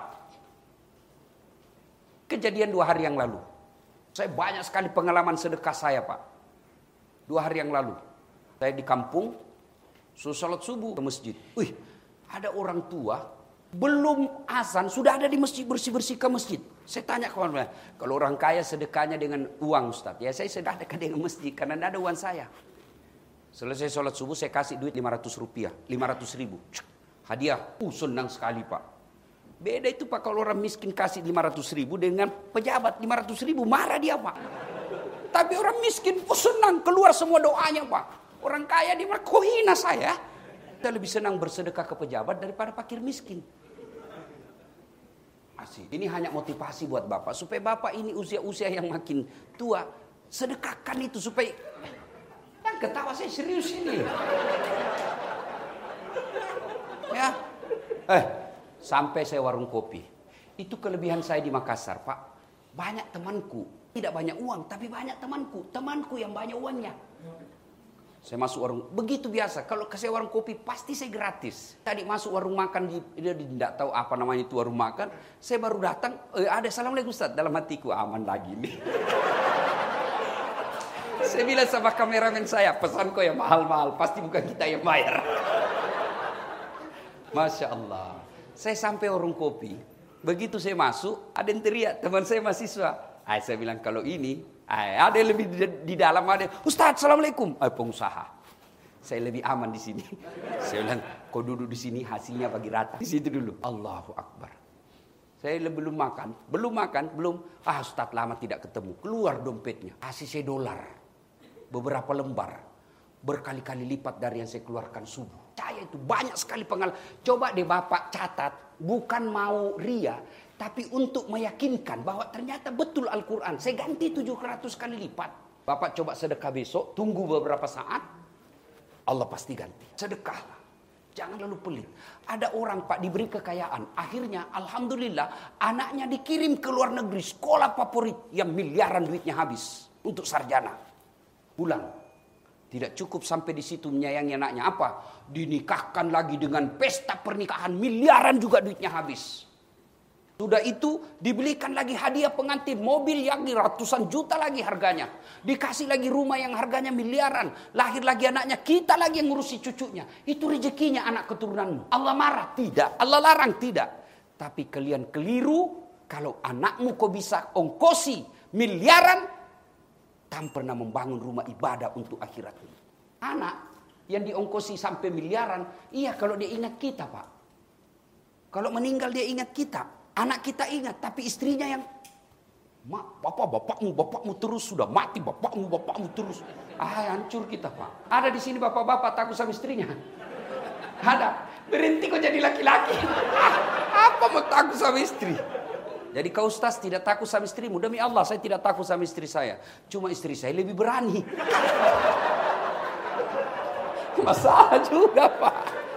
Kejadian dua hari yang lalu. Saya banyak sekali pengalaman sedekah saya, Pak. Dua hari yang lalu. Saya di kampung, sholat subuh ke masjid. Wih, ada orang tua, belum azan, sudah ada di masjid, bersih-bersih ke masjid. Saya tanya kawan-kawan, kalau orang kaya sedekahnya dengan uang, Ustaz. Ya saya sedekah dengan masjid, karena tidak ada uang saya. Selesai sholat subuh, saya kasih duit lima ratus rupiah, lima ratus ribu. Hadiah, uh senang sekali, Pak. Beda itu, Pak, kalau orang miskin kasih lima ratus ribu dengan pejabat lima ratus ribu, marah dia, Pak. Tapi orang miskin, oh senang, keluar semua doanya, Pak. Orang kaya dia marah, kok hina saya? Kita lebih senang bersedekah ke pejabat daripada fakir miskin. Asik. Ini hanya motivasi buat Bapak, supaya Bapak ini usia-usia yang makin tua, sedekahkan itu supaya... Kan ketawa saya serius ini. Ya. Eh, sampai saya warung kopi. Itu kelebihan saya di Makassar, Pak. Banyak temanku, tidak banyak uang, tapi banyak temanku. Temanku yang banyak uangnya. Saya masuk warung, begitu biasa. Kalau saya warung kopi, pasti saya gratis. Tadi masuk warung makan, di, dia tidak tahu apa namanya itu warung makan. Saya baru datang, eh, ada Assalamualaikum Ustaz. Dalam hatiku, aman lagi nih. Saya bilang sama kameramen saya, pesan kau yang mahal-mahal, pasti bukan kita yang bayar. Masya Allah. Saya sampai warung kopi, begitu saya masuk, ada yang teriak, teman saya mahasiswa. Ay, saya bilang kalau ini, ay, ada yang lebih di, di dalam, ada Ustaz, Assalamualaikum. Ay, pengusaha. Saya lebih aman di sini. Saya bilang, kau duduk di sini, hasilnya bagi rata. Di situ dulu. Allahu Akbar. Saya belum makan, belum makan, belum. Ah, Ustaz lama tidak ketemu. Keluar dompetnya, kasih saya dolar. Beberapa lembar, berkali-kali lipat dari yang saya keluarkan subuh. Saya itu banyak sekali pengalaman. Coba deh Bapak catat, bukan mau ria, tapi untuk meyakinkan bahwa ternyata betul Al-Quran. Saya ganti tujuh ratus kali lipat. Bapak coba sedekah besok, tunggu beberapa saat, Allah pasti ganti. Sedekahlah, jangan lalu pelit. Ada orang, Pak, diberi kekayaan, akhirnya Alhamdulillah anaknya dikirim ke luar negeri, sekolah favorit yang miliaran duitnya habis untuk sarjana. Pulang, tidak cukup sampai di situ menyayangi anaknya, apa? Dinikahkan lagi dengan pesta pernikahan, miliaran juga duitnya habis. Sudah itu dibelikan lagi hadiah pengantin, mobil yang ratusan juta lagi harganya. Dikasih lagi rumah yang harganya miliaran. Lahir lagi anaknya, kita lagi yang ngurusi cucunya. Itu rezekinya anak keturunanmu. Allah marah? Tidak. Allah larang? Tidak. Tapi kalian keliru kalau anakmu kau bisa ongkosi miliaran, tanpa pernah membangun rumah ibadah untuk akhirat. Anak yang diongkosi sampai miliaran, iya kalau dia ingat kita, Pak. Kalau meninggal dia ingat kita. Anak kita ingat, tapi istrinya yang, mak, bapak, bapakmu, bapakmu terus sudah mati, bapakmu, bapakmu terus. Ah, hancur kita, Pak. Ada di sini bapak-bapak takut sama istrinya. Ada. Berhenti kok jadi laki-laki. Apa mau takut sama istri? Jadi kau Ustaz tidak takut sama istrimu. Demi Allah saya tidak takut sama istri saya. Cuma istri saya lebih berani. Masalah juga, Pak.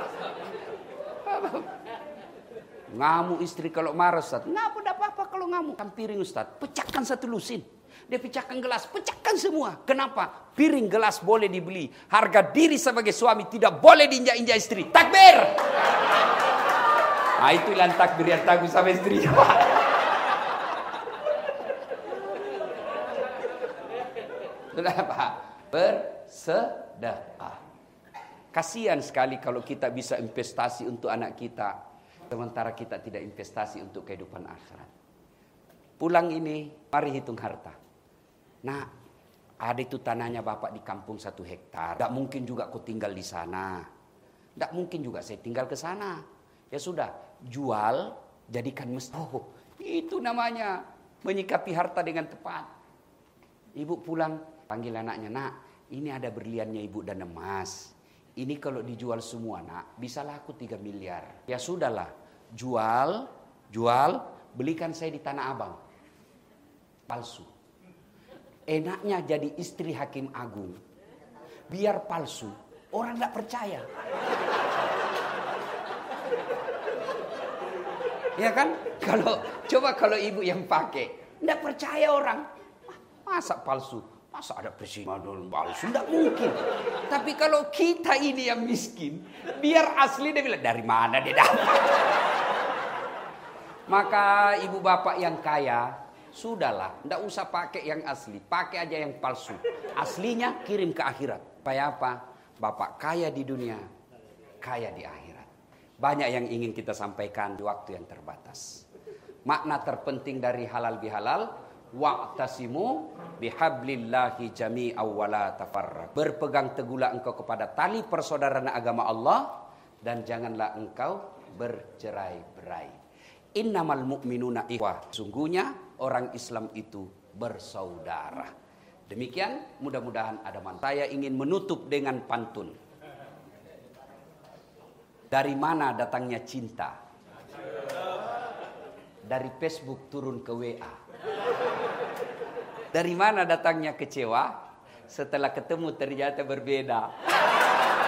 Ngamuk istri kalau marah, Ustaz. Ngapa tidak apa-apa kalau ngamuk. Kan piring, Ustaz. Pecahkan satu lusin. Dia pecahkan gelas. Pecahkan semua. Kenapa? Piring gelas boleh dibeli. Harga diri sebagai suami tidak boleh diinjak-injak istri. Takbir. Nah itu ilan takbir yang takut sama istri, Pak. Kenapa? Bersedekah. Kasihan sekali kalau kita bisa investasi untuk anak kita, sementara kita tidak investasi untuk kehidupan akhirat. Pulang ini, mari hitung harta. Nah, ada itu tanahnya Bapak di kampung satu hektar. Tidak mungkin juga kau tinggal di sana. Tidak mungkin juga saya tinggal ke sana. Ya sudah, jual, jadikan masjid. Oh, itu namanya menyikapi harta dengan tepat. Ibu pulang, panggil anaknya, nak, ini ada berliannya ibu dan emas. Ini kalau dijual semua, nak, bisa laku tiga miliar. Ya sudahlah, jual, jual, belikan saya di Tanah Abang. Palsu. Enaknya jadi istri hakim agung. Biar palsu, orang tidak percaya. Ya kan? Kalau coba kalau ibu yang pakai, enggak percaya orang. Masa palsu? Masa ada presiden palsu? Enggak mungkin. Tapi kalau kita ini yang miskin, biar asli dia bilang dari mana dia dapat? Maka ibu bapak yang kaya, sudahlah, enggak usah pakai yang asli, pakai aja yang palsu. Aslinya kirim ke akhirat. Supaya apa? Bapak kaya di dunia, kaya di akhirat. Banyak yang ingin kita sampaikan di waktu yang terbatas. Makna terpenting dari halal bihalal, wa'tasimu bihablillahi jami'aw wa la tafarraqu. Berpegang teguhlah engkau kepada tali persaudaraan agama Allah dan janganlah engkau bercerai-berai. Innamal mu'minuna ikhwah. Sungguhnya orang Islam itu bersaudara. Demikian, mudah-mudahan ada manfaat. Saya ingin menutup dengan pantun. Dari mana datangnya cinta? Dari Facebook turun ke W A. Dari mana datangnya kecewa? Setelah ketemu ternyata berbeda.